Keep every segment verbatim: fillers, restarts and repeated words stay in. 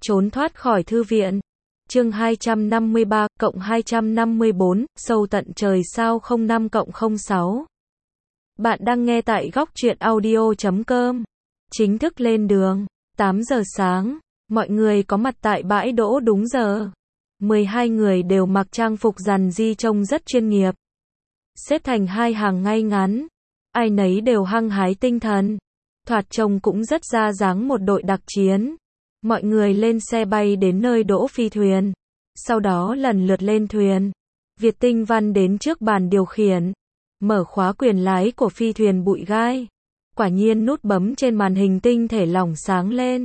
Trốn thoát khỏi thư viện. Chương hai trăm năm mươi ba cộng hai trăm năm mươi bốn, sâu tận trời sao không năm cộng không sáu. Bạn đang nghe tại góc truyện audio chấm com. Chính thức lên đường. tám giờ sáng, mọi người có mặt tại bãi đỗ đúng giờ. mười hai người đều mặc trang phục rằn ri trông rất chuyên nghiệp. Xếp thành hai hàng ngay ngắn. Ai nấy đều hăng hái tinh thần. Thoạt trông cũng rất ra dáng một đội đặc chiến. Mọi người lên xe bay đến nơi đỗ phi thuyền. Sau đó lần lượt lên thuyền. Việt Tinh Văn đến trước bàn điều khiển. Mở khóa quyền lái của phi thuyền bụi gai. Quả nhiên nút bấm trên màn hình tinh thể lỏng sáng lên.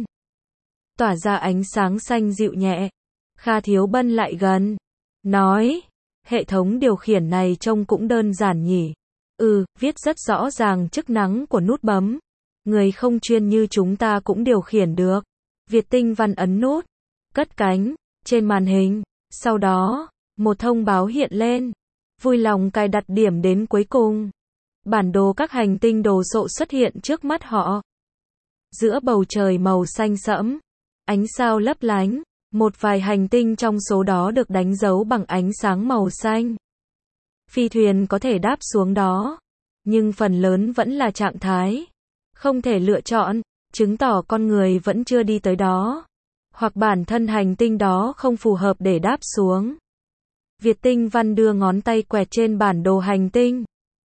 Tỏa ra ánh sáng xanh dịu nhẹ. Kha Thiếu Bân lại gần. Nói. Hệ thống điều khiển này trông cũng đơn giản nhỉ. Ừ, viết rất rõ ràng chức năng của nút bấm. Người không chuyên như chúng ta cũng điều khiển được. Việt Tinh Văn ấn nút. Cất cánh. Trên màn hình. Sau đó, một thông báo hiện lên. Vui lòng cài đặt điểm đến cuối cùng. Bản đồ các hành tinh đồ sộ xuất hiện trước mắt họ. Giữa bầu trời màu xanh sẫm. Ánh sao lấp lánh. Một vài hành tinh trong số đó được đánh dấu bằng ánh sáng màu xanh. Phi thuyền có thể đáp xuống đó. Nhưng phần lớn vẫn là trạng thái. Không thể lựa chọn. Chứng tỏ con người vẫn chưa đi tới đó. Hoặc bản thân hành tinh đó không phù hợp để đáp xuống. Việt Tinh Văn đưa ngón tay quẹt trên bản đồ hành tinh.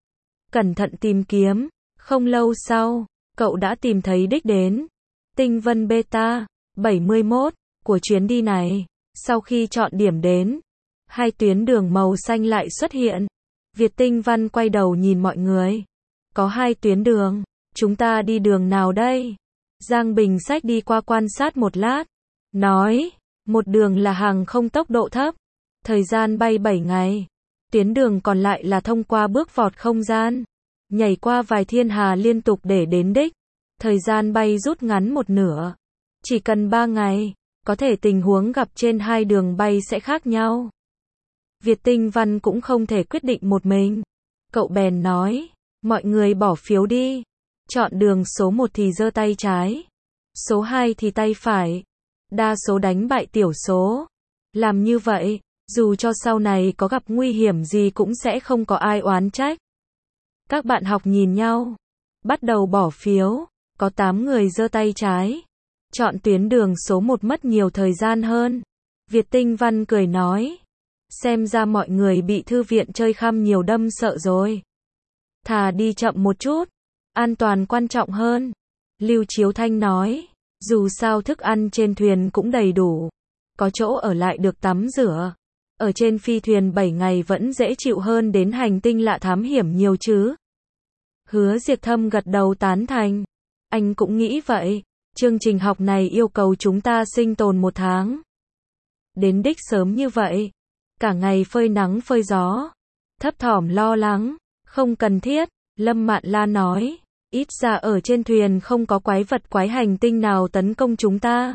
Cẩn thận tìm kiếm. Không lâu sau, cậu đã tìm thấy đích đến. Tinh vân Beta bảy mươi mốt của chuyến đi này. Sau khi chọn điểm đến, hai tuyến đường màu xanh lại xuất hiện. Việt Tinh Văn quay đầu nhìn mọi người. Có hai tuyến đường. Chúng ta đi đường nào đây? Giang Bình Sách đi qua quan sát một lát. Nói, một đường là hàng không tốc độ thấp. Thời gian bay bảy ngày. Tuyến đường còn lại là thông qua bước vọt không gian. Nhảy qua vài thiên hà liên tục để đến đích. Thời gian bay rút ngắn một nửa. Chỉ cần ba ngày. Có thể tình huống gặp trên hai đường bay sẽ khác nhau. Việt Tinh Văn cũng không thể quyết định một mình. Cậu bèn nói, mọi người bỏ phiếu đi. Chọn đường số một thì giơ tay trái. Số hai thì tay phải. Đa số đánh bại tiểu số. Làm như vậy, dù cho sau này có gặp nguy hiểm gì cũng sẽ không có ai oán trách. Các bạn học nhìn nhau. Bắt đầu bỏ phiếu. Có tám người giơ tay trái. Chọn tuyến đường số một mất nhiều thời gian hơn. Việt Tinh Văn cười nói. Xem ra mọi người bị thư viện chơi khăm nhiều đâm sợ rồi. Thà đi chậm một chút. An toàn quan trọng hơn. Lưu Chiếu Thanh nói. Dù sao thức ăn trên thuyền cũng đầy đủ. Có chỗ ở lại được tắm rửa. Ở trên phi thuyền bảy ngày vẫn dễ chịu hơn đến hành tinh lạ thám hiểm nhiều chứ. Hứa Diệp Thâm gật đầu tán thành. Anh cũng nghĩ vậy. Chương trình học này yêu cầu chúng ta sinh tồn một tháng. Đến đích sớm như vậy. Cả ngày phơi nắng phơi gió. Thấp thỏm lo lắng. Không cần thiết. Lâm Mạn La nói. Ít ra ở trên thuyền không có quái vật quái hành tinh nào tấn công chúng ta.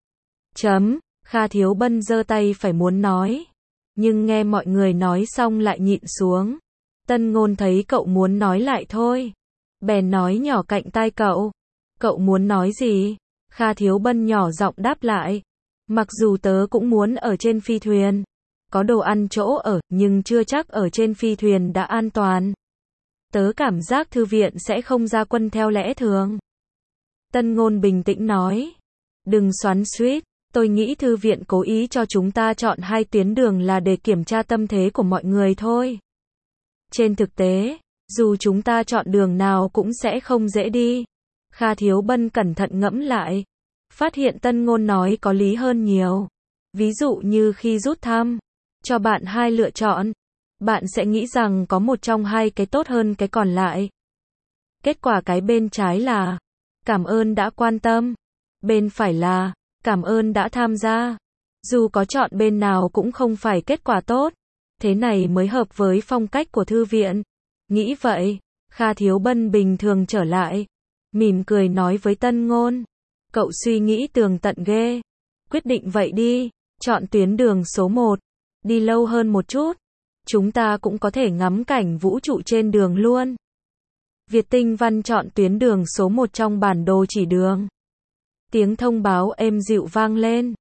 Chấm. Kha Thiếu Bân giơ tay phải muốn nói. Nhưng nghe mọi người nói xong lại nhịn xuống. Tân Ngôn thấy cậu muốn nói lại thôi. Bèn nói nhỏ cạnh tai cậu. Cậu muốn nói gì? Kha Thiếu Bân nhỏ giọng đáp lại. Mặc dù tớ cũng muốn ở trên phi thuyền. Có đồ ăn chỗ ở, nhưng chưa chắc ở trên phi thuyền đã an toàn. Tớ cảm giác thư viện sẽ không ra quân theo lẽ thường. Tân Ngôn bình tĩnh nói. Đừng xoắn xuýt, tôi nghĩ thư viện cố ý cho chúng ta chọn hai tuyến đường là để kiểm tra tâm thế của mọi người thôi. Trên thực tế, dù chúng ta chọn đường nào cũng sẽ không dễ đi. Kha Thiếu Bân cẩn thận ngẫm lại. Phát hiện Tân Ngôn nói có lý hơn nhiều. Ví dụ như khi rút thăm, cho bạn hai lựa chọn. Bạn sẽ nghĩ rằng có một trong hai cái tốt hơn cái còn lại. Kết quả cái bên trái là cảm ơn đã quan tâm. Bên phải là cảm ơn đã tham gia. Dù có chọn bên nào cũng không phải kết quả tốt. Thế này mới hợp với phong cách của thư viện. Nghĩ vậy, Kha Thiếu Bân bình thường trở lại. Mỉm cười nói với Tân Ngôn. Cậu suy nghĩ tường tận ghê. Quyết định vậy đi. Chọn tuyến đường số một. Đi lâu hơn một chút. Chúng ta cũng có thể ngắm cảnh vũ trụ trên đường luôn. Việt Tinh Văn chọn tuyến đường số một trong bản đồ chỉ đường. Tiếng thông báo êm dịu vang lên.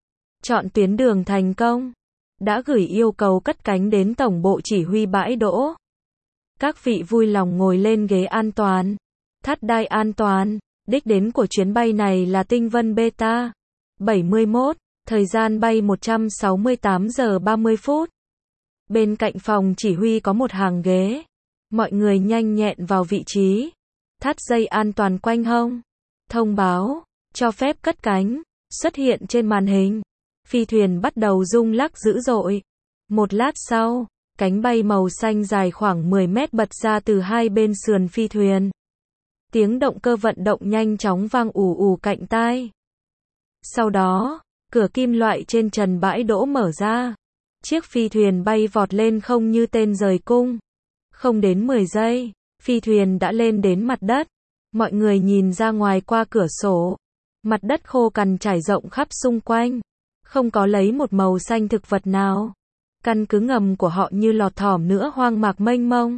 Chọn tuyến đường thành công. Đã gửi yêu cầu cất cánh đến tổng bộ chỉ huy bãi đỗ. Các vị vui lòng ngồi lên ghế an toàn. Thắt đai an toàn. Đích đến của chuyến bay này là Tinh Vân Beta bảy mươi mốt, thời gian bay một trăm sáu mươi tám giờ ba mươi phút. Bên cạnh phòng chỉ huy có một hàng ghế. Mọi người nhanh nhẹn vào vị trí. Thắt dây an toàn quanh hông. Thông báo, cho phép cất cánh, xuất hiện trên màn hình. Phi thuyền bắt đầu rung lắc dữ dội. Một lát sau, cánh bay màu xanh dài khoảng mười mét bật ra từ hai bên sườn phi thuyền. Tiếng động cơ vận động nhanh chóng vang ù ù cạnh tai. Sau đó, cửa kim loại trên trần bãi đỗ mở ra. Chiếc phi thuyền bay vọt lên không như tên rời cung. Không đến mười giây, phi thuyền đã lên đến mặt đất. Mọi người nhìn ra ngoài qua cửa sổ. Mặt đất khô cằn trải rộng khắp xung quanh. Không có lấy một màu xanh thực vật nào. Căn cứ ngầm của họ như lọt thỏm nữa hoang mạc mênh mông.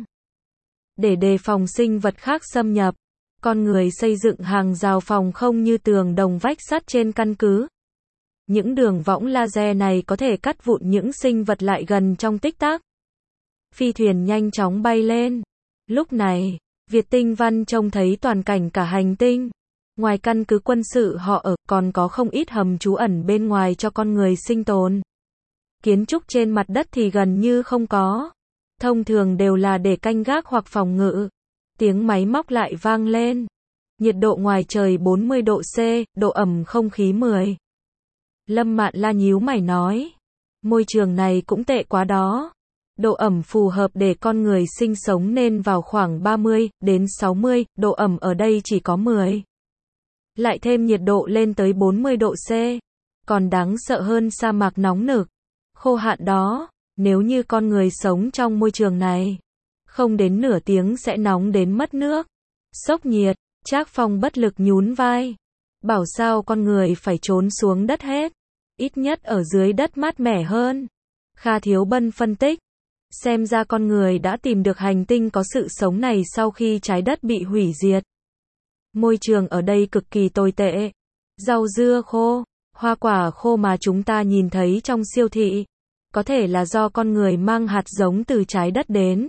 Để đề phòng sinh vật khác xâm nhập, con người xây dựng hàng rào phòng không như tường đồng vách sắt trên căn cứ. Những đường võng laser này có thể cắt vụn những sinh vật lại gần trong tích tắc. Phi thuyền nhanh chóng bay lên. Lúc này, Việt Tinh Văn trông thấy toàn cảnh cả hành tinh. Ngoài căn cứ quân sự họ ở, còn có không ít hầm trú ẩn bên ngoài cho con người sinh tồn. Kiến trúc trên mặt đất thì gần như không có. Thông thường đều là để canh gác hoặc phòng ngự. Tiếng máy móc lại vang lên. Nhiệt độ ngoài trời bốn mươi độ C, độ ẩm không khí mười. Lâm Mạn La nhíu mày nói. Môi trường này cũng tệ quá đó. Độ ẩm phù hợp để con người sinh sống nên vào khoảng ba mươi đến sáu mươi, độ ẩm ở đây chỉ có mười. Lại thêm nhiệt độ lên tới bốn mươi độ C. Còn đáng sợ hơn sa mạc nóng nực, khô hạn đó. Nếu như con người sống trong môi trường này, không đến nửa tiếng sẽ nóng đến mất nước. Sốc nhiệt, Trác Phong bất lực nhún vai. Bảo sao con người phải trốn xuống đất hết. Ít nhất ở dưới đất mát mẻ hơn. Kha Thiếu Bân phân tích. Xem ra con người đã tìm được hành tinh có sự sống này sau khi trái đất bị hủy diệt. Môi trường ở đây cực kỳ tồi tệ. Rau dưa khô, hoa quả khô mà chúng ta nhìn thấy trong siêu thị. Có thể là do con người mang hạt giống từ trái đất đến.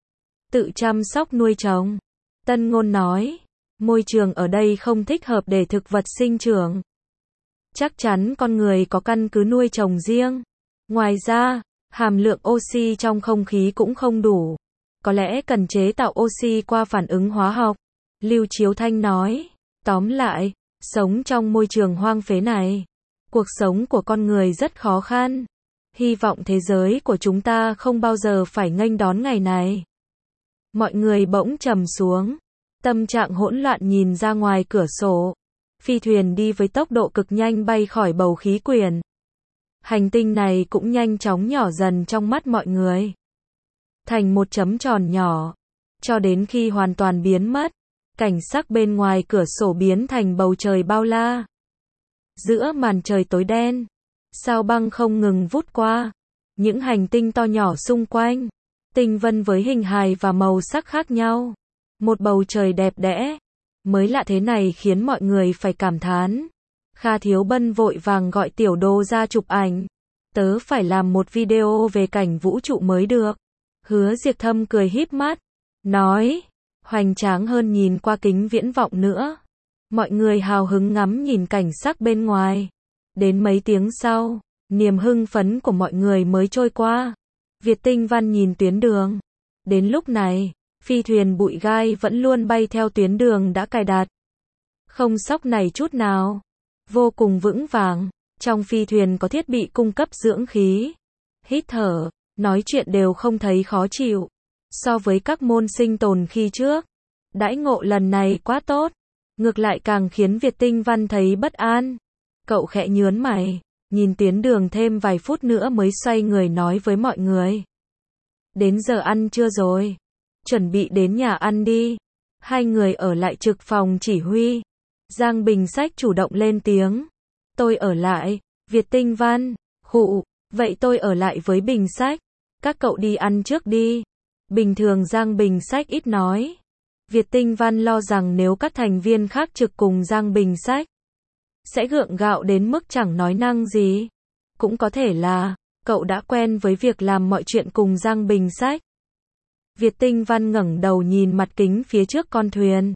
Tự chăm sóc nuôi trồng. Tân Ngôn nói. Môi trường ở đây không thích hợp để thực vật sinh trưởng. Chắc chắn con người có căn cứ nuôi trồng riêng. Ngoài ra, hàm lượng oxy trong không khí cũng không đủ. Có lẽ cần chế tạo oxy qua phản ứng hóa học. Lưu Chiếu Thanh nói. Tóm lại, sống trong môi trường hoang phế này, cuộc sống của con người rất khó khăn. Hy vọng thế giới của chúng ta không bao giờ phải nghênh đón ngày này. Mọi người bỗng trầm xuống. Tâm trạng hỗn loạn nhìn ra ngoài cửa sổ. Phi thuyền đi với tốc độ cực nhanh bay khỏi bầu khí quyển. Hành tinh này cũng nhanh chóng nhỏ dần trong mắt mọi người. Thành một chấm tròn nhỏ. Cho đến khi hoàn toàn biến mất. Cảnh sắc bên ngoài cửa sổ biến thành bầu trời bao la. Giữa màn trời tối đen, sao băng không ngừng vút qua. Những hành tinh to nhỏ xung quanh. Tinh vân với hình hài và màu sắc khác nhau. Một bầu trời đẹp đẽ. Mới lạ thế này khiến mọi người phải cảm thán. Kha Thiếu Bân vội vàng gọi Tiểu Đô ra chụp ảnh. Tớ phải làm một video về cảnh vũ trụ mới được. Hứa Diệp Thâm cười híp mắt. Nói. Hoành tráng hơn nhìn qua kính viễn vọng nữa. Mọi người hào hứng ngắm nhìn cảnh sắc bên ngoài. Đến mấy tiếng sau, niềm hưng phấn của mọi người mới trôi qua. Việt Tinh Văn nhìn tuyến đường. Đến lúc này, phi thuyền bụi gai vẫn luôn bay theo tuyến đường đã cài đặt. Không sóc này chút nào. Vô cùng vững vàng. Trong phi thuyền có thiết bị cung cấp dưỡng khí. Hít thở, nói chuyện đều không thấy khó chịu. So với các môn sinh tồn khi trước, đãi ngộ lần này quá tốt. Ngược lại càng khiến Việt Tinh Văn thấy bất an. Cậu khẽ nhớn mày, nhìn tuyến đường thêm vài phút nữa mới xoay người nói với mọi người. Đến giờ ăn trưa rồi. Chuẩn bị đến nhà ăn đi. Hai người ở lại trực phòng chỉ huy. Giang Bình Sách chủ động lên tiếng. Tôi ở lại. Việt Tinh Văn. Khụ. Vậy tôi ở lại với Bình Sách. Các cậu đi ăn trước đi. Bình thường Giang Bình Sách ít nói. Việt Tinh Văn lo rằng nếu các thành viên khác trực cùng Giang Bình Sách sẽ gượng gạo đến mức chẳng nói năng gì. Cũng có thể là, cậu đã quen với việc làm mọi chuyện cùng Giang Bình Sách. Việt Tinh Văn ngẩng đầu nhìn mặt kính phía trước con thuyền.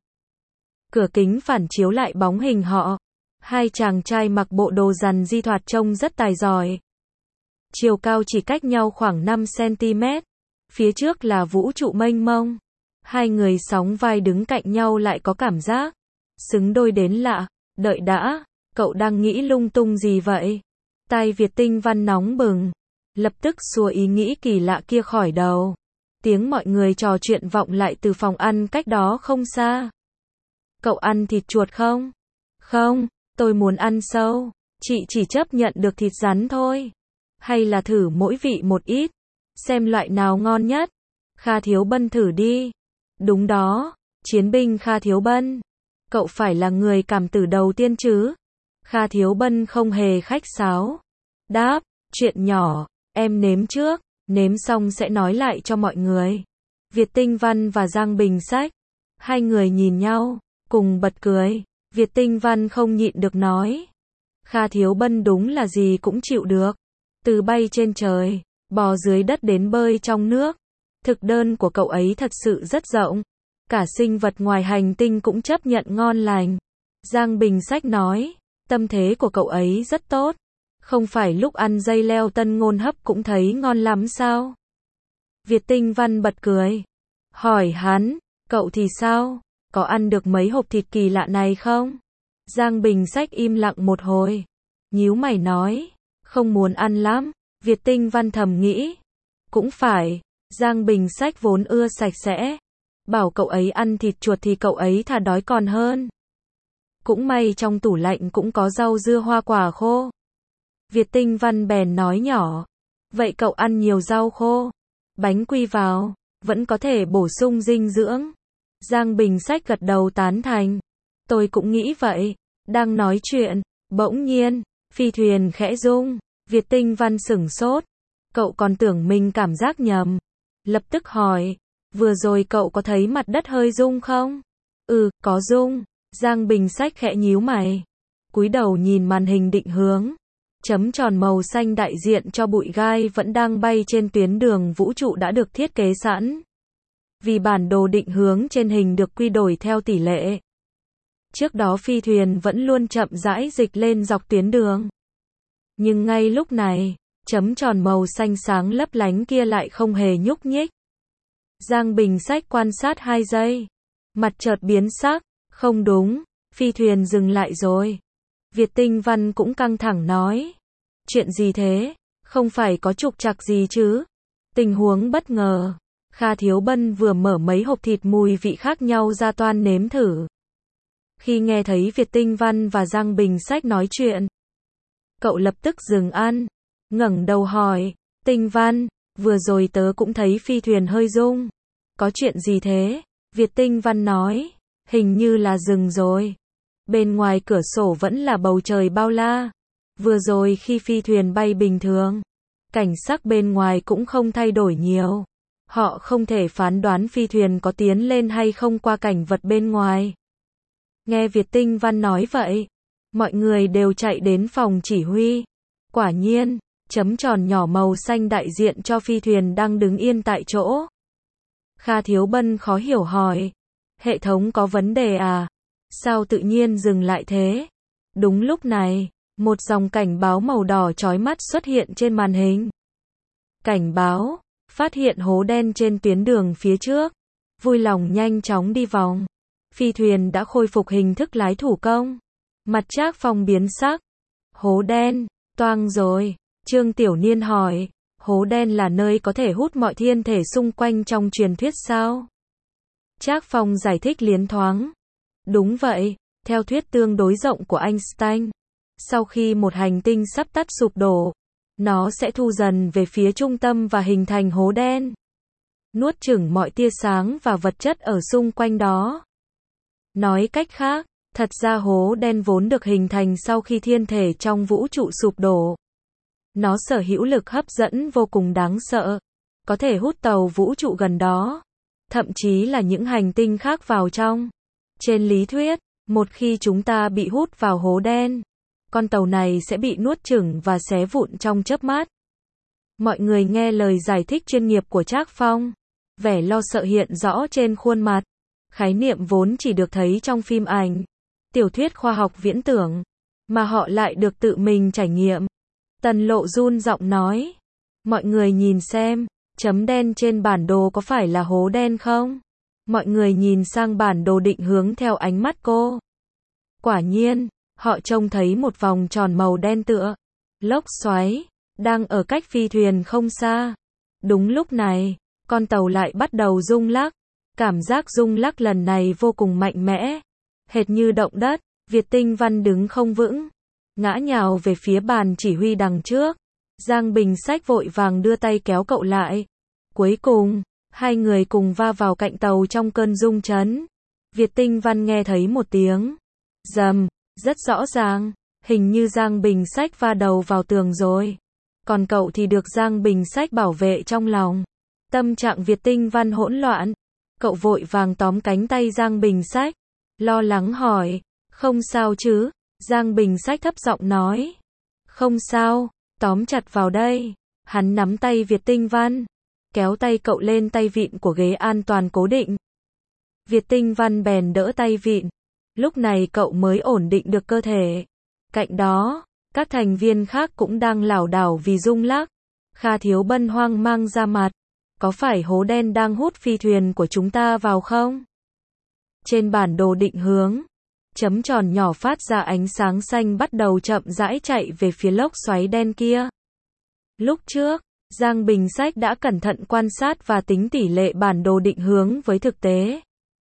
Cửa kính phản chiếu lại bóng hình họ. Hai chàng trai mặc bộ đồ rằn di thoạt trông rất tài giỏi. Chiều cao chỉ cách nhau khoảng năm xăng-ti-mét. Phía trước là vũ trụ mênh mông. Hai người sóng vai đứng cạnh nhau lại có cảm giác xứng đôi đến lạ. Đợi đã, cậu đang nghĩ lung tung gì vậy? Tai Việt Tinh Văn nóng bừng. Lập tức xua ý nghĩ kỳ lạ kia khỏi đầu. Tiếng mọi người trò chuyện vọng lại từ phòng ăn cách đó không xa. Cậu ăn thịt chuột không? Không, tôi muốn ăn sâu. Chị chỉ chấp nhận được thịt rắn thôi. Hay là thử mỗi vị một ít. Xem loại nào ngon nhất. Kha Thiếu Bân thử đi. Đúng đó, chiến binh Kha Thiếu Bân. Cậu phải là người cảm tử đầu tiên chứ? Kha Thiếu Bân không hề khách sáo. Đáp, chuyện nhỏ, em nếm trước, nếm xong sẽ nói lại cho mọi người. Việt Tinh Văn và Giang Bình Sách. Hai người nhìn nhau, cùng bật cười. Việt Tinh Văn không nhịn được nói. Kha Thiếu Bân đúng là gì cũng chịu được. Từ bay trên trời, bò dưới đất đến bơi trong nước. Thực đơn của cậu ấy thật sự rất rộng. Cả sinh vật ngoài hành tinh cũng chấp nhận ngon lành. Giang Bình Sách nói, tâm thế của cậu ấy rất tốt. Không phải lúc ăn dây leo tân ngôn hấp cũng thấy ngon lắm sao? Việt Tinh Văn bật cười. Hỏi hắn, cậu thì sao? Có ăn được mấy hộp thịt kỳ lạ này không? Giang Bình Sách im lặng một hồi. Nhíu mày nói, không muốn ăn lắm. Việt Tinh Văn thầm nghĩ. Cũng phải, Giang Bình Sách vốn ưa sạch sẽ. Bảo cậu ấy ăn thịt chuột thì cậu ấy thà đói còn hơn. Cũng may trong tủ lạnh cũng có rau dưa hoa quả khô. Việt Tinh Văn bèn nói nhỏ. Vậy cậu ăn nhiều rau khô. Bánh quy vào, vẫn có thể bổ sung dinh dưỡng. Giang Bình Sách gật đầu tán thành. Tôi cũng nghĩ vậy. Đang nói chuyện, bỗng nhiên, phi thuyền khẽ rung. Việt Tinh Văn sửng sốt. Cậu còn tưởng mình cảm giác nhầm. Lập tức hỏi. Vừa rồi cậu có thấy mặt đất hơi rung không? Ừ, có rung. Giang Bình Sách khẽ nhíu mày. Cúi đầu nhìn màn hình định hướng. Chấm tròn màu xanh đại diện cho bụi gai vẫn đang bay trên tuyến đường vũ trụ đã được thiết kế sẵn. Vì bản đồ định hướng trên hình được quy đổi theo tỷ lệ. Trước đó phi thuyền vẫn luôn chậm rãi dịch lên dọc tuyến đường. Nhưng ngay lúc này, chấm tròn màu xanh sáng lấp lánh kia lại không hề nhúc nhích. Giang Bình Sách quan sát hai giây. Mặt chợt biến sắc. Không đúng, phi thuyền dừng lại rồi. Việt Tinh Văn cũng căng thẳng nói. Chuyện gì thế? Không phải có trục trặc gì chứ? Tình huống bất ngờ. Kha Thiếu Bân vừa mở mấy hộp thịt mùi vị khác nhau ra toan nếm thử. Khi nghe thấy Việt Tinh Văn và Giang Bình Sách nói chuyện, cậu lập tức dừng ăn, ngẩng đầu hỏi, Tinh Văn, vừa rồi tớ cũng thấy phi thuyền hơi rung. Có chuyện gì thế? Việt Tinh Văn nói, hình như là dừng rồi. Bên ngoài cửa sổ vẫn là bầu trời bao la. Vừa rồi khi phi thuyền bay bình thường, cảnh sắc bên ngoài cũng không thay đổi nhiều. Họ không thể phán đoán phi thuyền có tiến lên hay không qua cảnh vật bên ngoài. Nghe Việt Tinh Văn nói vậy, mọi người đều chạy đến phòng chỉ huy. Quả nhiên, chấm tròn nhỏ màu xanh đại diện cho phi thuyền đang đứng yên tại chỗ. Kha Thiếu Bân khó hiểu hỏi, hệ thống có vấn đề à? Sao tự nhiên dừng lại thế? Đúng lúc này, một dòng cảnh báo màu đỏ chói mắt xuất hiện trên màn hình. Cảnh báo, phát hiện hố đen trên tuyến đường phía trước. Vui lòng nhanh chóng đi vòng. Phi thuyền đã khôi phục hình thức lái thủ công. Mặt Trác Phong biến sắc. Hố đen, toang rồi. Trương Tiểu Niên hỏi, hố đen là nơi có thể hút mọi thiên thể xung quanh trong truyền thuyết sao? Trác Phong giải thích liến thoáng. Đúng vậy, theo thuyết tương đối rộng của Einstein, sau khi một hành tinh sắp tắt sụp đổ, nó sẽ thu dần về phía trung tâm và hình thành hố đen, nuốt chửng mọi tia sáng và vật chất ở xung quanh đó. Nói cách khác, thật ra hố đen vốn được hình thành sau khi thiên thể trong vũ trụ sụp đổ. Nó sở hữu lực hấp dẫn vô cùng đáng sợ, có thể hút tàu vũ trụ gần đó, thậm chí là những hành tinh khác vào trong. Trên lý thuyết, một khi chúng ta bị hút vào hố đen, con tàu này sẽ bị nuốt chửng và xé vụn trong chớp mắt. Mọi người nghe lời giải thích chuyên nghiệp của Trác Phong. Vẻ lo sợ hiện rõ trên khuôn mặt. Khái niệm vốn chỉ được thấy trong phim ảnh, tiểu thuyết khoa học viễn tưởng, mà họ lại được tự mình trải nghiệm. Tần Lộ run giọng nói. Mọi người nhìn xem, chấm đen trên bản đồ có phải là hố đen không? Mọi người nhìn sang bản đồ định hướng theo ánh mắt cô. Quả nhiên, họ trông thấy một vòng tròn màu đen tựa lốc xoáy, đang ở cách phi thuyền không xa. Đúng lúc này, con tàu lại bắt đầu rung lắc. Cảm giác rung lắc lần này vô cùng mạnh mẽ. Hệt như động đất, Việt Tinh Văn đứng không vững, ngã nhào về phía bàn chỉ huy đằng trước. Giang Bình Sách vội vàng đưa tay kéo cậu lại. Cuối cùng, hai người cùng va vào cạnh tàu trong cơn rung chấn. Việt Tinh Văn nghe thấy một tiếng rầm, rất rõ ràng, hình như Giang Bình Sách va đầu vào tường rồi. Còn cậu thì được Giang Bình Sách bảo vệ trong lòng. Tâm trạng Việt Tinh Văn hỗn loạn. Cậu vội vàng tóm cánh tay Giang Bình Sách, lo lắng hỏi, không sao chứ? Giang Bình Sách thấp giọng nói, không sao, tóm chặt vào đây. Hắn nắm tay Việt Tinh Văn, kéo tay cậu lên tay vịn của ghế an toàn cố định. Việt Tinh Văn bèn đỡ tay vịn, lúc này cậu mới ổn định được cơ thể. Cạnh đó, các thành viên khác cũng đang lảo đảo vì rung lắc. Kha Thiếu Bân hoang mang ra mặt. Có phải hố đen đang hút phi thuyền của chúng ta vào không? Trên bản đồ định hướng, chấm tròn nhỏ phát ra ánh sáng xanh bắt đầu chậm rãi chạy về phía lốc xoáy đen kia. Lúc trước, Giang Bình Sách đã cẩn thận quan sát và tính tỷ lệ bản đồ định hướng với thực tế.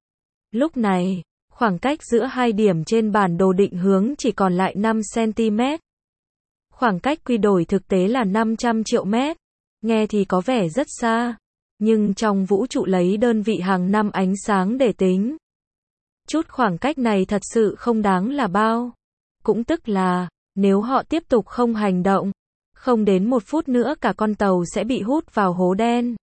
Lúc này, khoảng cách giữa hai điểm trên bản đồ định hướng chỉ còn lại năm xăng-ti-mét. Khoảng cách quy đổi thực tế là năm trăm triệu mét. Nghe thì có vẻ rất xa, nhưng trong vũ trụ lấy đơn vị hàng năm ánh sáng để tính. Chút khoảng cách này thật sự không đáng là bao. Cũng tức là, nếu họ tiếp tục không hành động, không đến một phút nữa cả con tàu sẽ bị hút vào hố đen.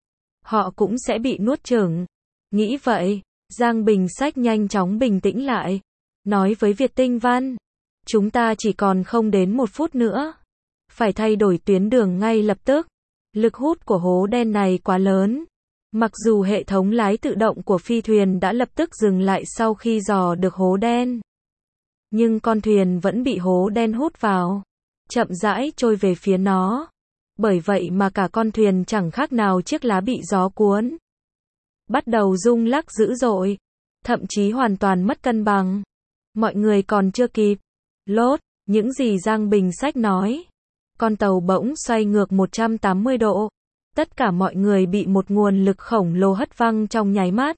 Họ cũng sẽ bị nuốt chửng. Nghĩ vậy, Giang Bình Sách nhanh chóng bình tĩnh lại. Nói với Việt Tinh Văn, chúng ta chỉ còn không đến một phút nữa. Phải thay đổi tuyến đường ngay lập tức. Lực hút của hố đen này quá lớn. Mặc dù hệ thống lái tự động của phi thuyền đã lập tức dừng lại sau khi dò được hố đen, nhưng con thuyền vẫn bị hố đen hút vào, chậm rãi trôi về phía nó. Bởi vậy mà cả con thuyền chẳng khác nào chiếc lá bị gió cuốn. Bắt đầu rung lắc dữ dội, thậm chí hoàn toàn mất cân bằng. Mọi người còn chưa kịp lốt những gì Giang Bình Sách nói, con tàu bỗng xoay ngược một trăm tám mươi độ. Tất cả mọi người bị một nguồn lực khổng lồ hất văng trong nháy mắt.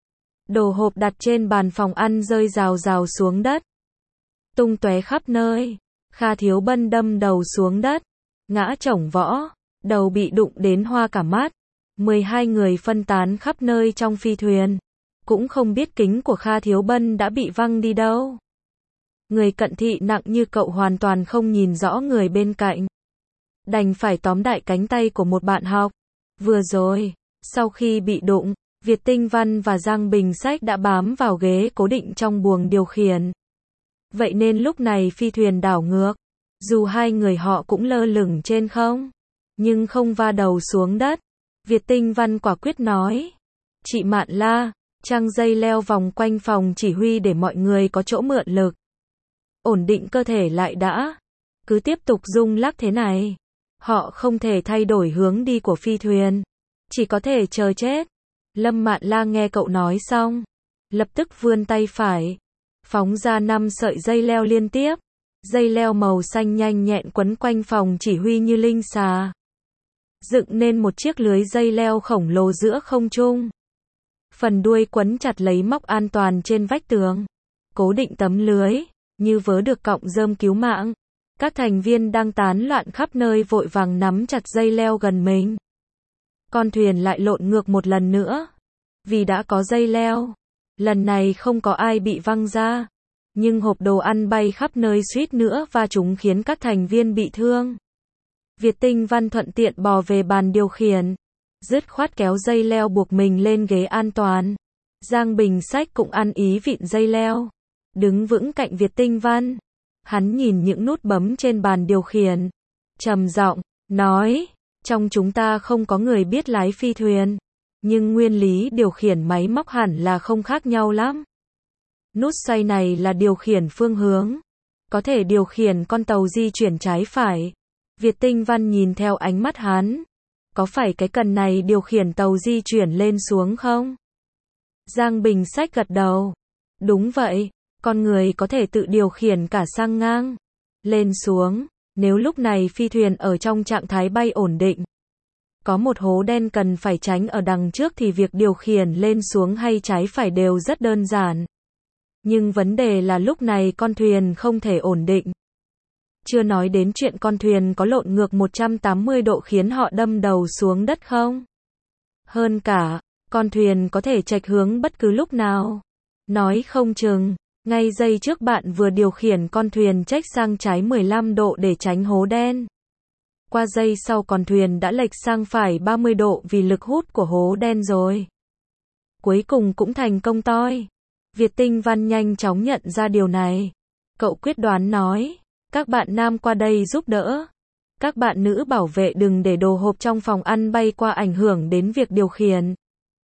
Đồ hộp đặt trên bàn phòng ăn rơi rào rào xuống đất, tung tóe khắp nơi. Kha Thiếu Bân đâm đầu xuống đất, ngã chổng võ, đầu bị đụng đến hoa cả mắt. mười hai người phân tán khắp nơi trong phi thuyền, cũng không biết kính của Kha Thiếu Bân đã bị văng đi đâu. Người cận thị nặng như cậu hoàn toàn không nhìn rõ người bên cạnh, đành phải tóm đại cánh tay của một bạn học. Vừa rồi, sau khi bị đụng, Việt Tinh Văn và Giang Bình Sách đã bám vào ghế cố định trong buồng điều khiển. Vậy nên lúc này phi thuyền đảo ngược. Dù hai người họ cũng lơ lửng trên không, nhưng không va đầu xuống đất. Việt Tinh Văn quả quyết nói, chị Mạn La, trang dây leo vòng quanh phòng chỉ huy để mọi người có chỗ mượn lực. Ổn định cơ thể lại đã. Cứ tiếp tục rung lắc thế này, họ không thể thay đổi hướng đi của phi thuyền, chỉ có thể chờ chết. Lâm Mạn La nghe cậu nói xong, lập tức vươn tay phải, phóng ra năm sợi dây leo liên tiếp. Dây leo màu xanh nhanh nhẹn quấn quanh phòng chỉ huy như linh xà, dựng nên một chiếc lưới dây leo khổng lồ giữa không trung. Phần đuôi quấn chặt lấy móc an toàn trên vách tường, cố định tấm lưới, như vớ được cọng rơm cứu mạng. Các thành viên đang tán loạn khắp nơi vội vàng nắm chặt dây leo gần mình. Con thuyền lại lộn ngược một lần nữa. Vì đã có dây leo, lần này không có ai bị văng ra. Nhưng hộp đồ ăn bay khắp nơi suýt nữa và chúng khiến các thành viên bị thương. Việt Tinh Văn thuận tiện bò về bàn điều khiển, dứt khoát kéo dây leo buộc mình lên ghế an toàn. Giang Bình Sách cũng ăn ý vịn dây leo, đứng vững cạnh Việt Tinh Văn. Hắn nhìn những nút bấm trên bàn điều khiển, trầm giọng nói, trong chúng ta không có người biết lái phi thuyền, nhưng nguyên lý điều khiển máy móc hẳn là không khác nhau lắm. Nút xoay này là điều khiển phương hướng, có thể điều khiển con tàu di chuyển trái phải. Việt Tinh Văn nhìn theo ánh mắt hắn, có phải cái cần này điều khiển tàu di chuyển lên xuống không? Giang Bình Sách gật đầu, đúng vậy, con người có thể tự điều khiển cả sang ngang, lên xuống, nếu lúc này phi thuyền ở trong trạng thái bay ổn định. Có một hố đen cần phải tránh ở đằng trước thì việc điều khiển lên xuống hay trái phải đều rất đơn giản. Nhưng vấn đề là lúc này con thuyền không thể ổn định. Chưa nói đến chuyện con thuyền có lộn ngược một trăm tám mươi độ khiến họ đâm đầu xuống đất không? Hơn cả, con thuyền có thể chệch hướng bất cứ lúc nào. Nói không chừng, ngay giây trước bạn vừa điều khiển con thuyền chệch sang trái mười lăm độ để tránh hố đen. Qua giây sau con thuyền đã lệch sang phải ba mươi độ vì lực hút của hố đen rồi. Cuối cùng cũng thành công toi. Việt Tinh Văn nhanh chóng nhận ra điều này. Cậu quyết đoán nói, các bạn nam qua đây giúp đỡ. Các bạn nữ bảo vệ đừng để đồ hộp trong phòng ăn bay qua ảnh hưởng đến việc điều khiển.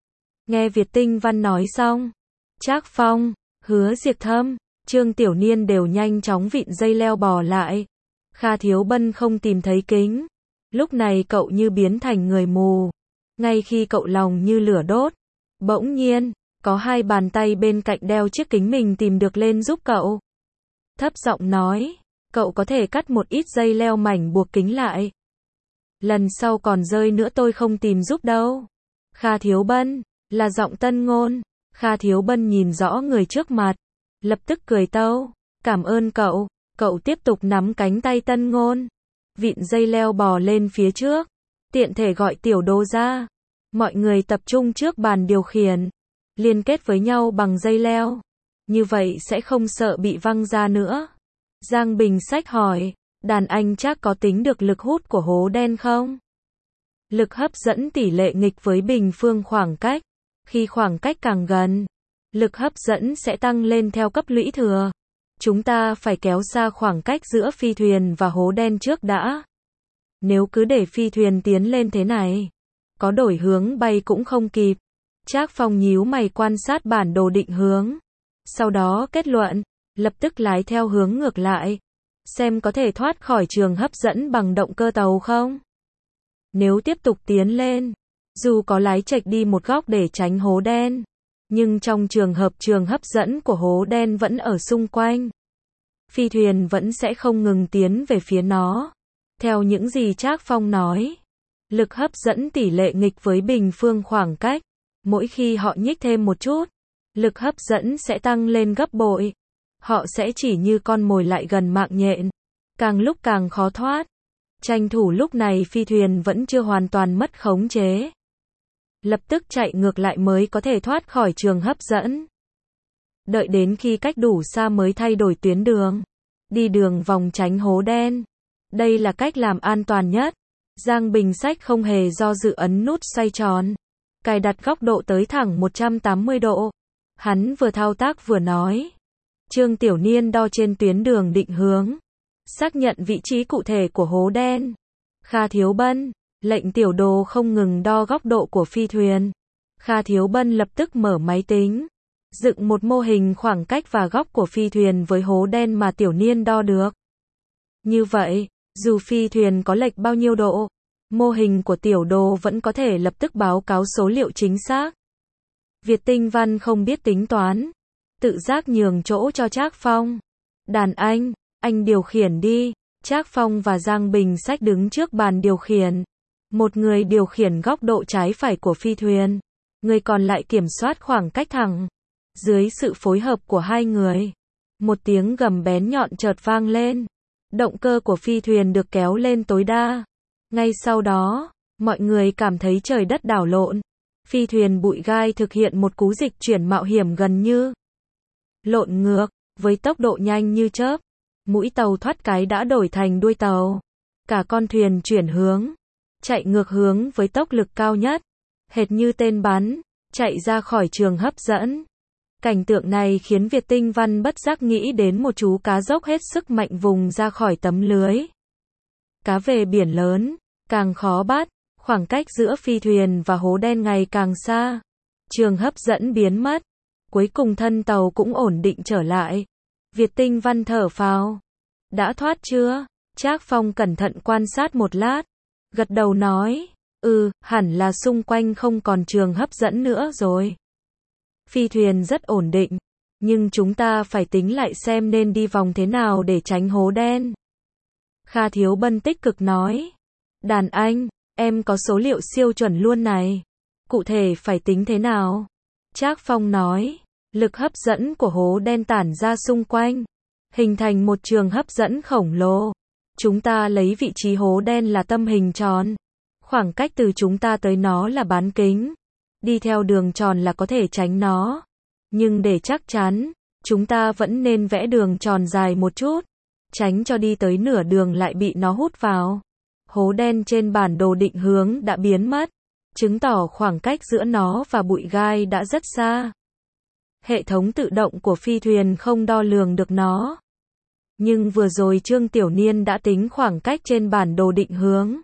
Nghe Việt Tinh Văn nói xong, Trác Phong, Hứa Diệt Thâm, Trương Tiểu Niên đều nhanh chóng vịn dây leo bò lại. Kha Thiếu Bân không tìm thấy kính. Lúc này cậu như biến thành người mù. Ngay khi cậu lòng như lửa đốt, bỗng nhiên, có hai bàn tay bên cạnh đeo chiếc kính mình tìm được lên giúp cậu. Thấp giọng nói, cậu có thể cắt một ít dây leo mảnh buộc kính lại. Lần sau còn rơi nữa tôi không tìm giúp đâu. Kha Thiếu Bân, là giọng Tân Ngôn. Kha Thiếu Bân nhìn rõ người trước mặt, lập tức cười tâu, cảm ơn cậu. Cậu tiếp tục nắm cánh tay Tân Ngôn, vịn dây leo bò lên phía trước, tiện thể gọi Tiểu Đô ra. Mọi người tập trung trước bàn điều khiển, liên kết với nhau bằng dây leo, như vậy sẽ không sợ bị văng ra nữa. Giang Bình Sách hỏi, đàn anh chắc có tính được lực hút của hố đen không? Lực hấp dẫn tỷ lệ nghịch với bình phương khoảng cách. Khi khoảng cách càng gần, lực hấp dẫn sẽ tăng lên theo cấp lũy thừa. Chúng ta phải kéo xa khoảng cách giữa phi thuyền và hố đen trước đã. Nếu cứ để phi thuyền tiến lên thế này, có đổi hướng bay cũng không kịp. Trác Phong nhíu mày quan sát bản đồ định hướng. Sau đó kết luận, lập tức lái theo hướng ngược lại. Xem có thể thoát khỏi trường hấp dẫn bằng động cơ tàu không? Nếu tiếp tục tiến lên, dù có lái chệch đi một góc để tránh hố đen, nhưng trong trường hợp trường hấp dẫn của hố đen vẫn ở xung quanh, phi thuyền vẫn sẽ không ngừng tiến về phía nó. Theo những gì Trác Phong nói, lực hấp dẫn tỷ lệ nghịch với bình phương khoảng cách. Mỗi khi họ nhích thêm một chút, lực hấp dẫn sẽ tăng lên gấp bội. Họ sẽ chỉ như con mồi lại gần mạng nhện, càng lúc càng khó thoát. Tranh thủ lúc này phi thuyền vẫn chưa hoàn toàn mất khống chế, lập tức chạy ngược lại mới có thể thoát khỏi trường hấp dẫn. Đợi đến khi cách đủ xa mới thay đổi tuyến đường, đi đường vòng tránh hố đen. Đây là cách làm an toàn nhất. Giang Bình Sách không hề do dự ấn nút xoay tròn, cài đặt góc độ tới thẳng một trăm tám mươi độ. Hắn vừa thao tác vừa nói. Trương Tiểu Niên đo trên tuyến đường định hướng, xác nhận vị trí cụ thể của hố đen. Kha Thiếu Bân, lệnh Tiểu Đồ không ngừng đo góc độ của phi thuyền. Kha Thiếu Bân lập tức mở máy tính, dựng một mô hình khoảng cách và góc của phi thuyền với hố đen mà Tiểu Niên đo được. Như vậy, dù phi thuyền có lệch bao nhiêu độ, mô hình của Tiểu Đồ vẫn có thể lập tức báo cáo số liệu chính xác. Việt Tinh Văn không biết tính toán, tự giác nhường chỗ cho Trác Phong. Đàn anh, anh điều khiển đi. Trác Phong và Giang Bình Sách đứng trước bàn điều khiển. Một người điều khiển góc độ trái phải của phi thuyền, người còn lại kiểm soát khoảng cách thẳng. Dưới sự phối hợp của hai người, một tiếng gầm bén nhọn chợt vang lên. Động cơ của phi thuyền được kéo lên tối đa. Ngay sau đó, mọi người cảm thấy trời đất đảo lộn. Phi thuyền bụi gai thực hiện một cú dịch chuyển mạo hiểm gần như lộn ngược, với tốc độ nhanh như chớp. Mũi tàu thoát cái đã đổi thành đuôi tàu. Cả con thuyền chuyển hướng, chạy ngược hướng với tốc lực cao nhất, hệt như tên bắn, chạy ra khỏi trường hấp dẫn. Cảnh tượng này khiến Việt Tinh Văn bất giác nghĩ đến một chú cá dốc hết sức mạnh vùng ra khỏi tấm lưới. Cá về biển lớn, càng khó bắt, khoảng cách giữa phi thuyền và hố đen ngày càng xa. Trường hấp dẫn biến mất. Cuối cùng thân tàu cũng ổn định trở lại. Việt Tinh Văn thở phào. Đã thoát chưa? Trác Phong cẩn thận quan sát một lát. Gật đầu nói. Ừ, hẳn là xung quanh không còn trường hấp dẫn nữa rồi. Phi thuyền rất ổn định. Nhưng chúng ta phải tính lại xem nên đi vòng thế nào để tránh hố đen. Kha Thiếu Bân tích cực nói. Đàn anh, em có số liệu siêu chuẩn luôn này. Cụ thể phải tính thế nào? Trác Phong nói. Lực hấp dẫn của hố đen tản ra xung quanh, hình thành một trường hấp dẫn khổng lồ. Chúng ta lấy vị trí hố đen là tâm hình tròn. Khoảng cách từ chúng ta tới nó là bán kính. Đi theo đường tròn là có thể tránh nó. Nhưng để chắc chắn, chúng ta vẫn nên vẽ đường tròn dài một chút. Tránh cho đi tới nửa đường lại bị nó hút vào. Hố đen trên bản đồ định hướng đã biến mất. Chứng tỏ khoảng cách giữa nó và bụi gai đã rất xa. Hệ thống tự động của phi thuyền không đo lường được nó. Nhưng vừa rồi Trương Tiểu Niên đã tính khoảng cách trên bản đồ định hướng.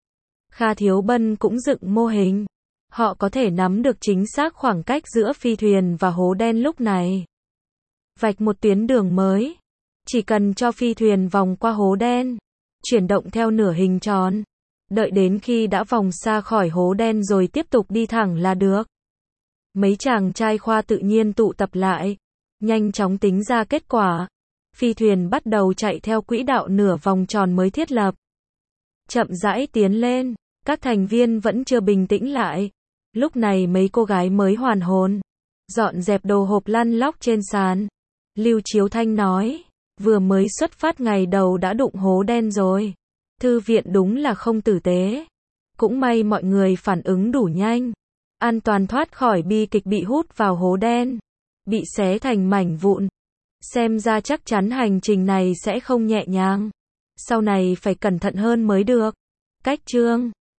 Kha Thiếu Bân cũng dựng mô hình. Họ có thể nắm được chính xác khoảng cách giữa phi thuyền và hố đen lúc này. Vạch một tuyến đường mới. Chỉ cần cho phi thuyền vòng qua hố đen, chuyển động theo nửa hình tròn. Đợi đến khi đã vòng xa khỏi hố đen rồi tiếp tục đi thẳng là được. Mấy chàng trai khoa tự nhiên tụ tập lại, nhanh chóng tính ra kết quả. Phi thuyền bắt đầu chạy theo quỹ đạo nửa vòng tròn mới thiết lập. Chậm rãi tiến lên, các thành viên vẫn chưa bình tĩnh lại. Lúc này mấy cô gái mới hoàn hồn, dọn dẹp đồ hộp lăn lóc trên sàn. Lưu Chiếu Thanh nói, vừa mới xuất phát ngày đầu đã đụng hố đen rồi. Thư viện đúng là không tử tế. Cũng may mọi người phản ứng đủ nhanh. An toàn thoát khỏi bi kịch bị hút vào hố đen. Bị xé thành mảnh vụn. Xem ra chắc chắn hành trình này sẽ không nhẹ nhàng. Sau này phải cẩn thận hơn mới được. Cách chương